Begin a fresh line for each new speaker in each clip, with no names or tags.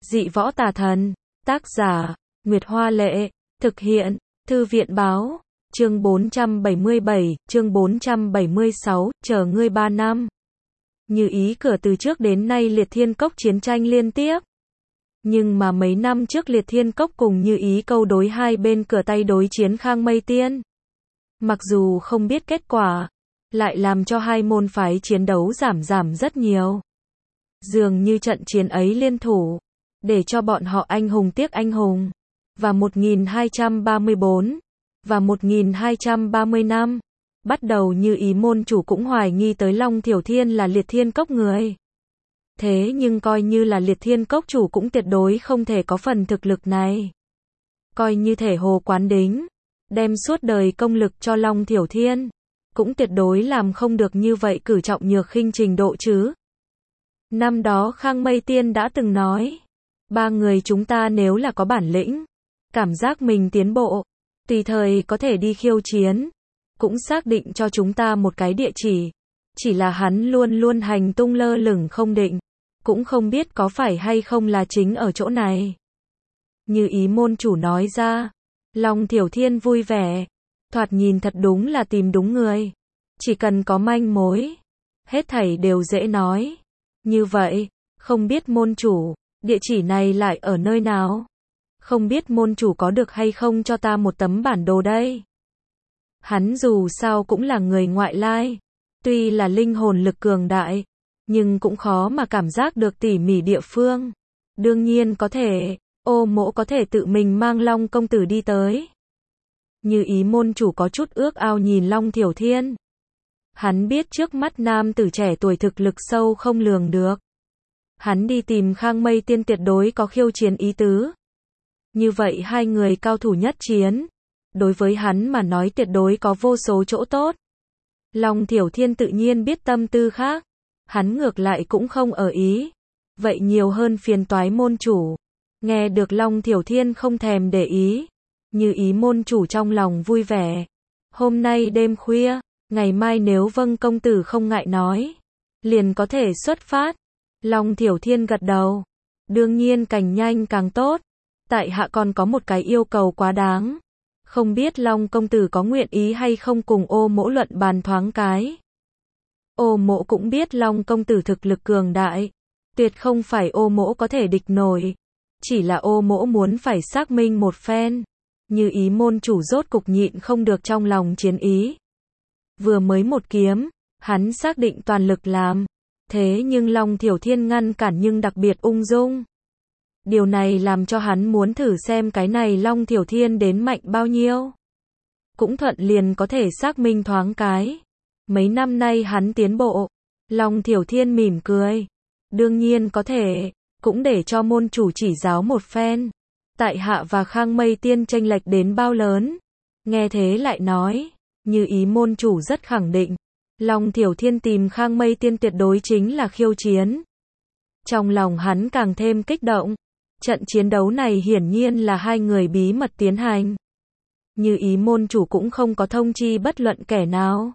Dị võ tà thần. Tác giả, Nguyệt Hoa Lệ. Thực hiện, Thư viện Báo. Chương 477, chương 476, chờ ngươi 3 năm. Như ý cửa từ trước đến nay Liệt Thiên Cốc chiến tranh liên tiếp. Nhưng mà mấy năm trước Liệt Thiên Cốc cùng Như ý câu đối hai bên cửa tay đối chiến Khang Mây Tiên. Mặc dù không biết kết quả, lại làm cho hai môn phái chiến đấu giảm rất nhiều. Dường như trận chiến ấy liên thủ, để cho bọn họ anh hùng tiếc anh hùng. Và 1234, và 1230 năm, bắt đầu Như ý môn chủ cũng hoài nghi tới Long Thiểu Thiên là Liệt Thiên Cốc người. Thế nhưng coi như là Liệt Thiên Cốc chủ cũng tuyệt đối không thể có phần thực lực này. Coi như thể hồ quán đính, đem suốt đời công lực cho Long Thiểu Thiên, cũng tuyệt đối làm không được như vậy cử trọng nhược khinh trình độ chứ. Năm đó Khang Mây Tiên đã từng nói, ba người chúng ta nếu là có bản lĩnh, cảm giác mình tiến bộ, tùy thời có thể đi khiêu chiến, cũng xác định cho chúng ta một cái địa chỉ là hắn luôn luôn hành tung lơ lửng không định, cũng không biết có phải hay không là chính ở chỗ này. Như ý môn chủ nói ra, Long Thiểu Thiên vui vẻ, thoạt nhìn thật đúng là tìm đúng người, chỉ cần có manh mối, hết thảy đều dễ nói. Như vậy, không biết môn chủ, địa chỉ này lại ở nơi nào? Không biết môn chủ có được hay không cho ta một tấm bản đồ đây? Hắn dù sao cũng là người ngoại lai, tuy là linh hồn lực cường đại, nhưng cũng khó mà cảm giác được tỉ mỉ địa phương. Đương nhiên có thể, Ô Mỗ có thể tự mình mang Long công tử đi tới. Như ý môn chủ có chút ước ao nhìn Long Thiểu Thiên. Hắn biết trước mắt nam tử trẻ tuổi thực lực sâu không lường được. Hắn đi tìm Khang Mây Tiên tuyệt đối có khiêu chiến ý tứ. Như vậy hai người cao thủ nhất chiến, đối với hắn mà nói tuyệt đối có vô số chỗ tốt. Long Thiểu Thiên tự nhiên biết tâm tư khác, hắn ngược lại cũng không ở ý. Vậy nhiều hơn phiền toái môn chủ. Nghe được Long Thiểu Thiên không thèm để ý, Như ý môn chủ trong lòng vui vẻ. Hôm nay đêm khuya, ngày mai nếu Vâng công tử không ngại nói, liền có thể xuất phát. Long Thiểu Thiên gật đầu. Đương nhiên càng nhanh càng tốt. Tại hạ còn có một cái yêu cầu quá đáng. Không biết Long công tử có nguyện ý hay không cùng Ô Mỗ luận bàn thoáng cái. Ô Mỗ cũng biết Long công tử thực lực cường đại, tuyệt không phải Ô Mỗ có thể địch nổi. Chỉ là Ô Mỗ muốn phải xác minh một phen. Như ý môn chủ rốt cục nhịn không được trong lòng chiến ý. Vừa mới một kiếm, hắn xác định toàn lực làm. Thế nhưng Long Thiểu Thiên ngăn cản nhưng đặc biệt ung dung. Điều này làm cho hắn muốn thử xem cái này Long Thiểu Thiên đến mạnh bao nhiêu. Cũng thuận liền có thể xác minh thoáng cái. Mấy năm nay hắn tiến bộ. Long Thiểu Thiên mỉm cười. Đương nhiên có thể, cũng để cho môn chủ chỉ giáo một phen. Tại hạ và Khang Mây Tiên chênh lệch đến bao lớn. Nghe thế lại nói, Như ý môn chủ rất khẳng định. Long Thiểu Thiên tìm Khang Mây Tiên tuyệt đối chính là khiêu chiến. Trong lòng hắn càng thêm kích động. Trận chiến đấu này hiển nhiên là hai người bí mật tiến hành. Như ý môn chủ cũng không có thông chi bất luận kẻ nào.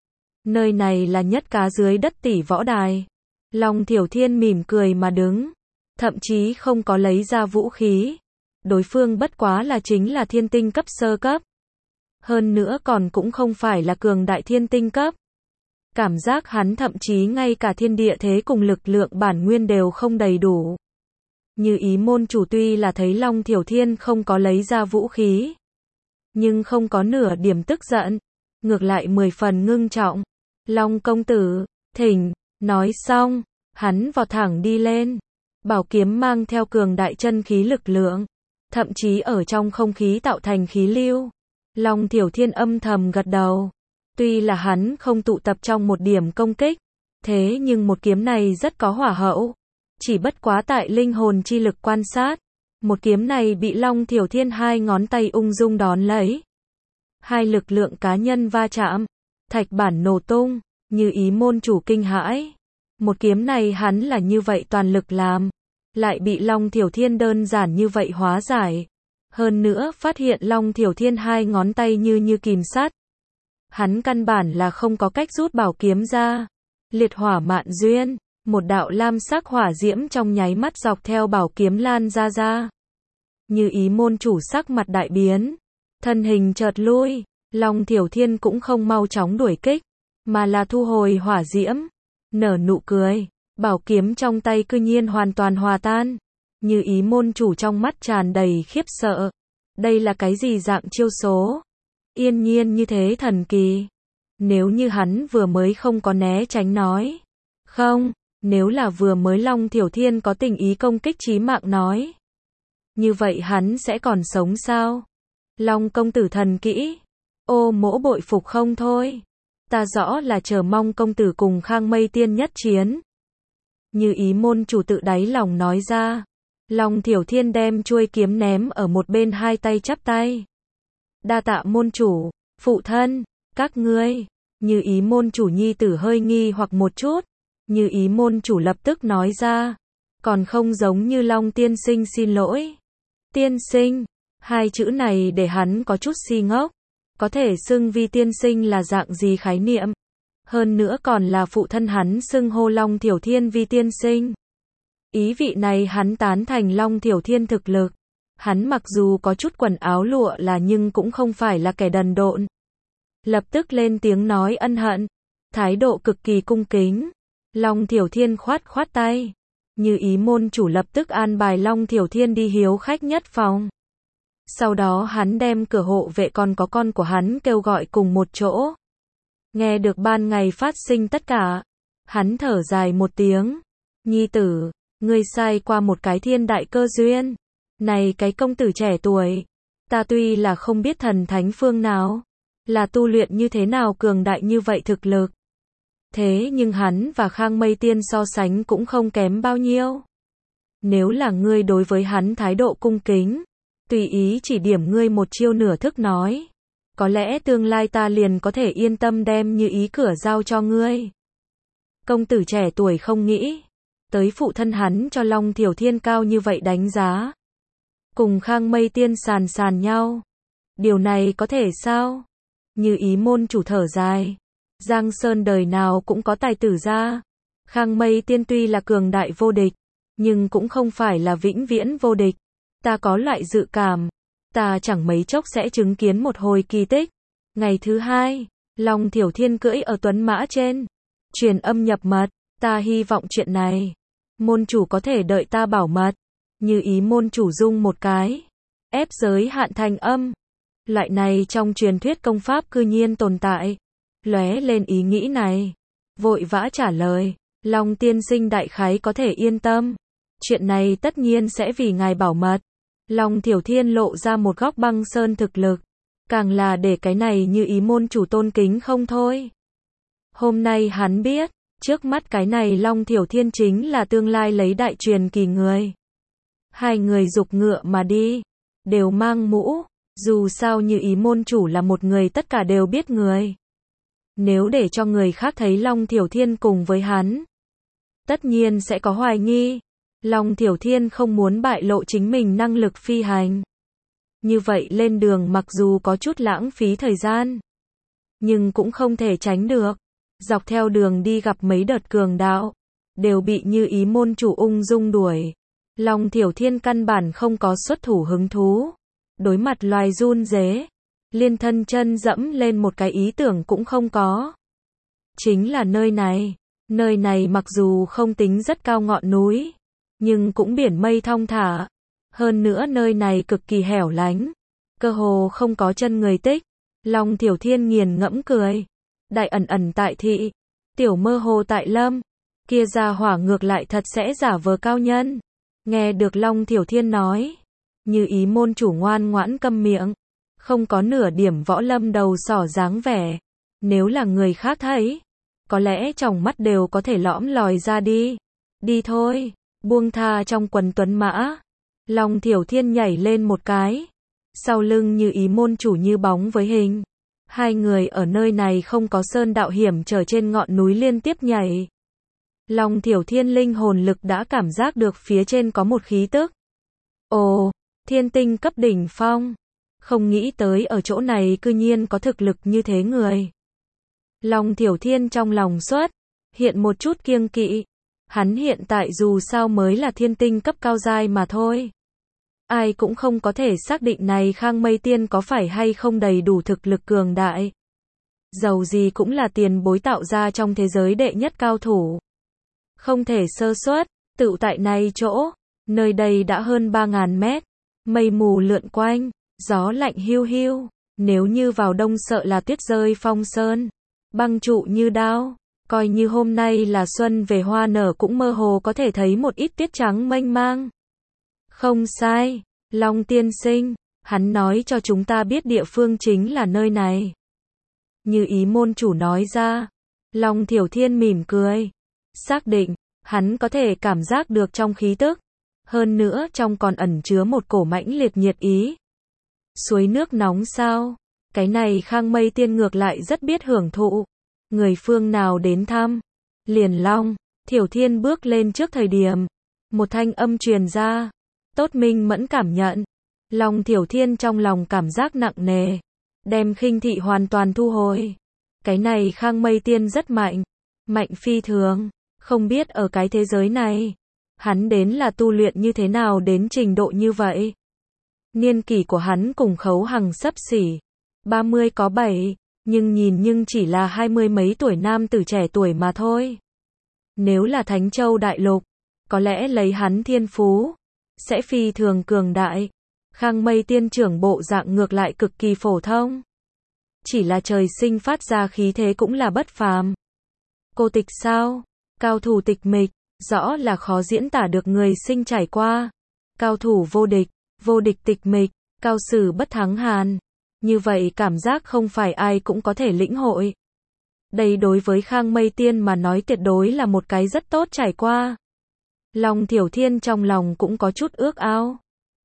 Nơi này là nhất cá dưới đất tỷ võ đài. Long Thiểu Thiên mỉm cười mà đứng. Thậm chí không có lấy ra vũ khí. Đối phương bất quá là chính là thiên tinh cấp sơ cấp. Hơn nữa còn cũng không phải là cường đại thiên tinh cấp. Cảm giác hắn thậm chí ngay cả thiên địa thế cùng lực lượng bản nguyên đều không đầy đủ. Như ý môn chủ tuy là thấy Long Thiểu Thiên không có lấy ra vũ khí, nhưng không có nửa điểm tức giận, ngược lại 10 phần ngưng trọng. Long công tử, thỉnh. Nói xong, hắn vọt thẳng đi lên. Bảo kiếm mang theo cường đại chân khí lực lượng, thậm chí ở trong không khí tạo thành khí lưu. Long Thiểu Thiên âm thầm gật đầu. Tuy là hắn không tụ tập trong một điểm công kích, thế nhưng một kiếm này rất có hỏa hậu. Chỉ bất quá tại linh hồn chi lực quan sát, một kiếm này bị Long Thiểu Thiên hai ngón tay ung dung đón lấy. Hai lực lượng cá nhân va chạm, thạch bản nổ tung, Như ý môn chủ kinh hãi. Một kiếm này hắn là như vậy toàn lực làm, lại bị Long Thiểu Thiên đơn giản như vậy hóa giải. Hơn nữa phát hiện Long Thiểu Thiên hai ngón tay như kìm sắt. Hắn căn bản là không có cách rút bảo kiếm ra. Liệt hỏa mạn duyên. Một đạo lam sắc hỏa diễm trong nháy mắt dọc theo bảo kiếm lan ra. Như ý môn chủ sắc mặt đại biến, thân hình chợt lui, Long Thiểu Thiên cũng không mau chóng đuổi kích, mà là thu hồi hỏa diễm, nở nụ cười, bảo kiếm trong tay cư nhiên hoàn toàn hòa tan. Như ý môn chủ trong mắt tràn đầy khiếp sợ. Đây là cái gì dạng chiêu số? Yên nhiên như thế thần kỳ. Nếu như hắn vừa mới không có né tránh nói. Không, nếu là vừa mới Long Thiểu Thiên có tình ý công kích chí mạng nói. Như vậy hắn sẽ còn sống sao? Long công tử thần kỹ. Ô mỗ bội phục không thôi. Ta rõ là chờ mong công tử cùng Khang Mây Tiên nhất chiến. Như ý môn chủ tự đáy lòng nói ra. Long Thiểu Thiên đem chuôi kiếm ném ở một bên, hai tay chắp tay. Đa tạ môn chủ, phụ thân, các ngươi. Như ý môn chủ nhi tử hơi nghi hoặc một chút. Như ý môn chủ lập tức nói ra. Còn không giống như Long tiên sinh xin lỗi. Tiên sinh, hai chữ này để hắn có chút si ngốc. Có thể xưng vi tiên sinh là dạng gì khái niệm? Hơn nữa còn là phụ thân hắn xưng hô Long Thiểu Thiên vi tiên sinh. Ý vị này hắn tán thành Long Thiểu Thiên thực lực. Hắn mặc dù có chút quần áo lụa là nhưng cũng không phải là kẻ đần độn. Lập tức lên tiếng nói ân hận, thái độ cực kỳ cung kính. Long Thiểu Thiên khoát khoát tay. Như ý môn chủ lập tức an bài Long Thiểu Thiên đi hiếu khách nhất phòng. Sau đó hắn đem cửa hộ vệ còn có con của hắn kêu gọi cùng một chỗ. Nghe được ban ngày phát sinh tất cả, hắn thở dài một tiếng. Nhi tử, ngươi sai qua một cái thiên đại cơ duyên. Này cái công tử trẻ tuổi, ta tuy là không biết thần thánh phương nào, là tu luyện như thế nào cường đại như vậy thực lực. Thế nhưng hắn và Khang Mây Tiên so sánh cũng không kém bao nhiêu. Nếu là ngươi đối với hắn thái độ cung kính, tùy ý chỉ điểm ngươi một chiêu nửa thức nói, có lẽ tương lai ta liền có thể yên tâm đem Như ý cửa giao cho ngươi. Công tử trẻ tuổi không nghĩ tới phụ thân hắn cho Long Thiểu Thiên cao như vậy đánh giá. Cùng Khang Mây Tiên sàn nhau. Điều này có thể sao? Như ý môn chủ thở dài. Giang Sơn đời nào cũng có tài tử ra. Khang Mây Tiên tuy là cường đại vô địch, nhưng cũng không phải là vĩnh viễn vô địch. Ta có loại dự cảm, ta chẳng mấy chốc sẽ chứng kiến một hồi kỳ tích. Ngày thứ hai, Long Thiểu Thiên cưỡi ở tuấn mã trên, truyền âm nhập mật, ta hy vọng chuyện này, môn chủ có thể đợi ta bảo mật. Như ý môn chủ rung một cái, ép giới hạn thành âm. Loại này trong truyền thuyết công pháp cư nhiên tồn tại. Lóe lên ý nghĩ này, vội vã trả lời, Long tiên sinh đại khái có thể yên tâm. Chuyện này tất nhiên sẽ vì ngài bảo mật. Long Thiểu Thiên lộ ra một góc băng sơn thực lực, càng là để cái này Như ý môn chủ tôn kính không thôi. Hôm nay hắn biết, trước mắt cái này Long Thiểu Thiên chính là tương lai lấy đại truyền kỳ người. Hai người dục ngựa mà đi, đều mang mũ, dù sao Như ý môn chủ là một người tất cả đều biết người. Nếu để cho người khác thấy Long Thiểu Thiên cùng với hắn, tất nhiên sẽ có hoài nghi. Long Thiểu Thiên không muốn bại lộ chính mình năng lực phi hành. Như vậy lên đường mặc dù có chút lãng phí thời gian, nhưng cũng không thể tránh được. Dọc theo đường đi gặp mấy đợt cường đạo, đều bị Như ý môn chủ ung dung đuổi. Long Thiểu Thiên căn bản không có xuất thủ hứng thú. Đối mặt loài run rế, liên thân chân dẫm lên một cái ý tưởng cũng không có. Chính là nơi này mặc dù không tính rất cao ngọn núi, nhưng cũng biển mây thong thả. Hơn nữa nơi này cực kỳ hẻo lánh, cơ hồ không có chân người tích. Long Thiểu Thiên nghiền ngẫm cười. Đại ẩn ẩn tại thị, tiểu mơ hồ tại lâm. Kia gia hỏa ngược lại thật sẽ giả vờ cao nhân. Nghe được Long Thiểu Thiên nói, Như ý môn chủ ngoan ngoãn câm miệng, không có nửa điểm võ lâm đầu sỏ dáng vẻ. Nếu là người khác thấy, có lẽ trong mắt đều có thể lõm lòi ra đi. Đi thôi, buông tha trong quần tuấn mã. Long Thiểu Thiên nhảy lên một cái, sau lưng Như ý môn chủ như bóng với hình. Hai người ở nơi này không có sơn đạo hiểm trở trên ngọn núi liên tiếp nhảy. Long Thiểu Thiên linh hồn lực đã cảm giác được phía trên có một khí tức. Ồ, thiên tinh cấp đỉnh phong. Không nghĩ tới ở chỗ này cư nhiên có thực lực như thế người. Long Thiểu Thiên trong lòng xuất hiện một chút kiêng kỵ. Hắn hiện tại dù sao mới là thiên tinh cấp cao giai mà thôi. Ai cũng không có thể xác định này Khang Mây Tiên có phải hay không đầy đủ thực lực cường đại. Dầu gì cũng là tiền bối tạo ra trong thế giới đệ nhất cao thủ. Không thể sơ suất, tựu tại này chỗ, nơi đây đã hơn 3.000 mét, mây mù lượn quanh, gió lạnh hiu hiu, nếu như vào đông sợ là tuyết rơi phong sơn, băng trụ như đao, coi như hôm nay là xuân về hoa nở cũng mơ hồ có thể thấy một ít tuyết trắng mênh mang. Không sai, Long tiên sinh, hắn nói cho chúng ta biết địa phương chính là nơi này. Như ý môn chủ nói ra, Long Thiểu Thiên mỉm cười, xác định, hắn có thể cảm giác được trong khí tức, hơn nữa trong còn ẩn chứa một cổ mãnh liệt nhiệt ý. Suối nước nóng sao? Cái này Khang Mây Tiên ngược lại rất biết hưởng thụ. Người phương nào đến thăm? Liền Long Thiểu Thiên bước lên trước thời điểm, một thanh âm truyền ra. Tốt Minh Mẫn cảm nhận, Long Thiểu Thiên trong lòng cảm giác nặng nề, đem khinh thị hoàn toàn thu hồi. Cái này Khang Mây Tiên rất mạnh, mạnh phi thường, không biết ở cái thế giới này, hắn đến là tu luyện như thế nào đến trình độ như vậy. Niên kỷ của hắn cùng Khấu Hằng xấp xỉ, 30 có 7, nhưng chỉ là 20 mấy tuổi nam tử trẻ tuổi mà thôi. Nếu là Thánh Châu Đại Lục, có lẽ lấy hắn thiên phú, sẽ phi thường cường đại. Khang Mây Tiên trưởng bộ dạng ngược lại cực kỳ phổ thông. Chỉ là trời sinh phát ra khí thế cũng là bất phàm. Cô tịch sao? Cao thủ tịch mịch, rõ là khó diễn tả được người sinh trải qua. Cao thủ vô địch tịch mịch, cao sử bất thắng hàn. Như vậy cảm giác không phải ai cũng có thể lĩnh hội. Đây đối với Khang Mây Tiên mà nói tuyệt đối là một cái rất tốt trải qua. Long Thiểu Thiên trong lòng cũng có chút ước ao.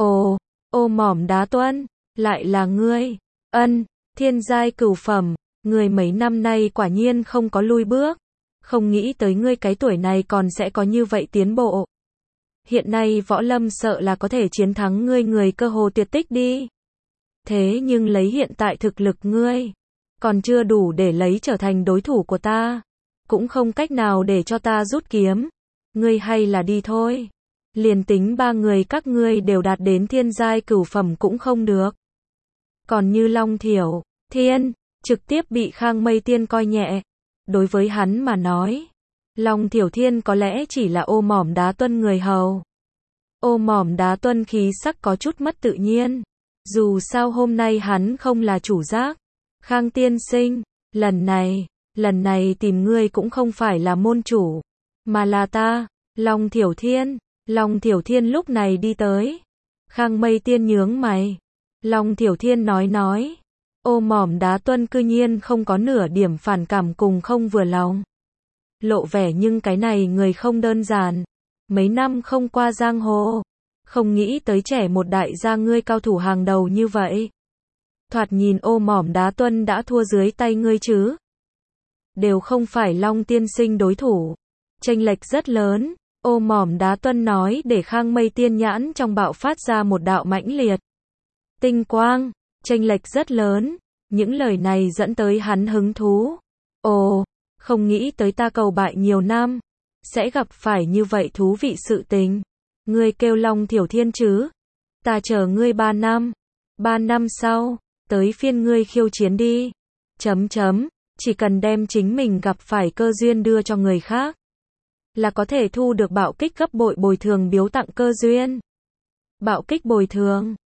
Ô mỏm đá tuân, lại là ngươi. Ân, thiên giai cửu phẩm, ngươi mấy năm nay quả nhiên không có lui bước. Không nghĩ tới ngươi cái tuổi này còn sẽ có như vậy tiến bộ. Hiện nay võ lâm sợ là có thể chiến thắng ngươi, người cơ hồ tuyệt tích đi. Thế nhưng lấy hiện tại thực lực ngươi, còn chưa đủ để lấy trở thành đối thủ của ta. Cũng không cách nào để cho ta rút kiếm. Ngươi hay là đi thôi. Liền tính ba người các ngươi đều đạt đến thiên giai cửu phẩm cũng không được. Còn như Long Thiểu Thiên, trực tiếp bị Khang Mây Tiên coi nhẹ. Đối với hắn mà nói, Long Thiểu Thiên có lẽ chỉ là ô mỏm đá tuân người hầu. Ô mỏm đá tuân khí sắc có chút mất tự nhiên. Dù sao hôm nay hắn không là chủ giác. Khang tiên sinh, lần này tìm ngươi cũng không phải là môn chủ, mà là ta, Long Thiểu Thiên. Long Thiểu Thiên lúc này đi tới. Khang Mây Tiên nhướng mày. Long Thiểu Thiên nói. Ô mỏm đá tuân cư nhiên không có nửa điểm phản cảm cùng không vừa lòng. Lộ vẻ nhưng cái này người không đơn giản. Mấy năm không qua giang hồ. Không nghĩ tới trẻ một đại gia ngươi cao thủ hàng đầu như vậy. Thoạt nhìn ô mỏm đá tuân đã thua dưới tay ngươi chứ. Đều không phải Long tiên sinh đối thủ. Chênh lệch rất lớn. Ô mỏm đá tuân nói để Khang Mây Tiên nhãn trong bạo phát ra một đạo mãnh liệt tinh quang, chênh lệch rất lớn. Những lời này dẫn tới hắn hứng thú. Không nghĩ tới ta cầu bại nhiều năm, sẽ gặp phải như vậy thú vị sự tình. Ngươi kêu Long Thiểu Thiên chứ? Ta chờ ngươi 3 năm. 3 năm sau, tới phiên ngươi khiêu chiến đi. Chỉ cần đem chính mình gặp phải cơ duyên đưa cho người khác, là có thể thu được bạo kích gấp bội bồi thường biếu tặng cơ duyên. Bạo kích bồi thường,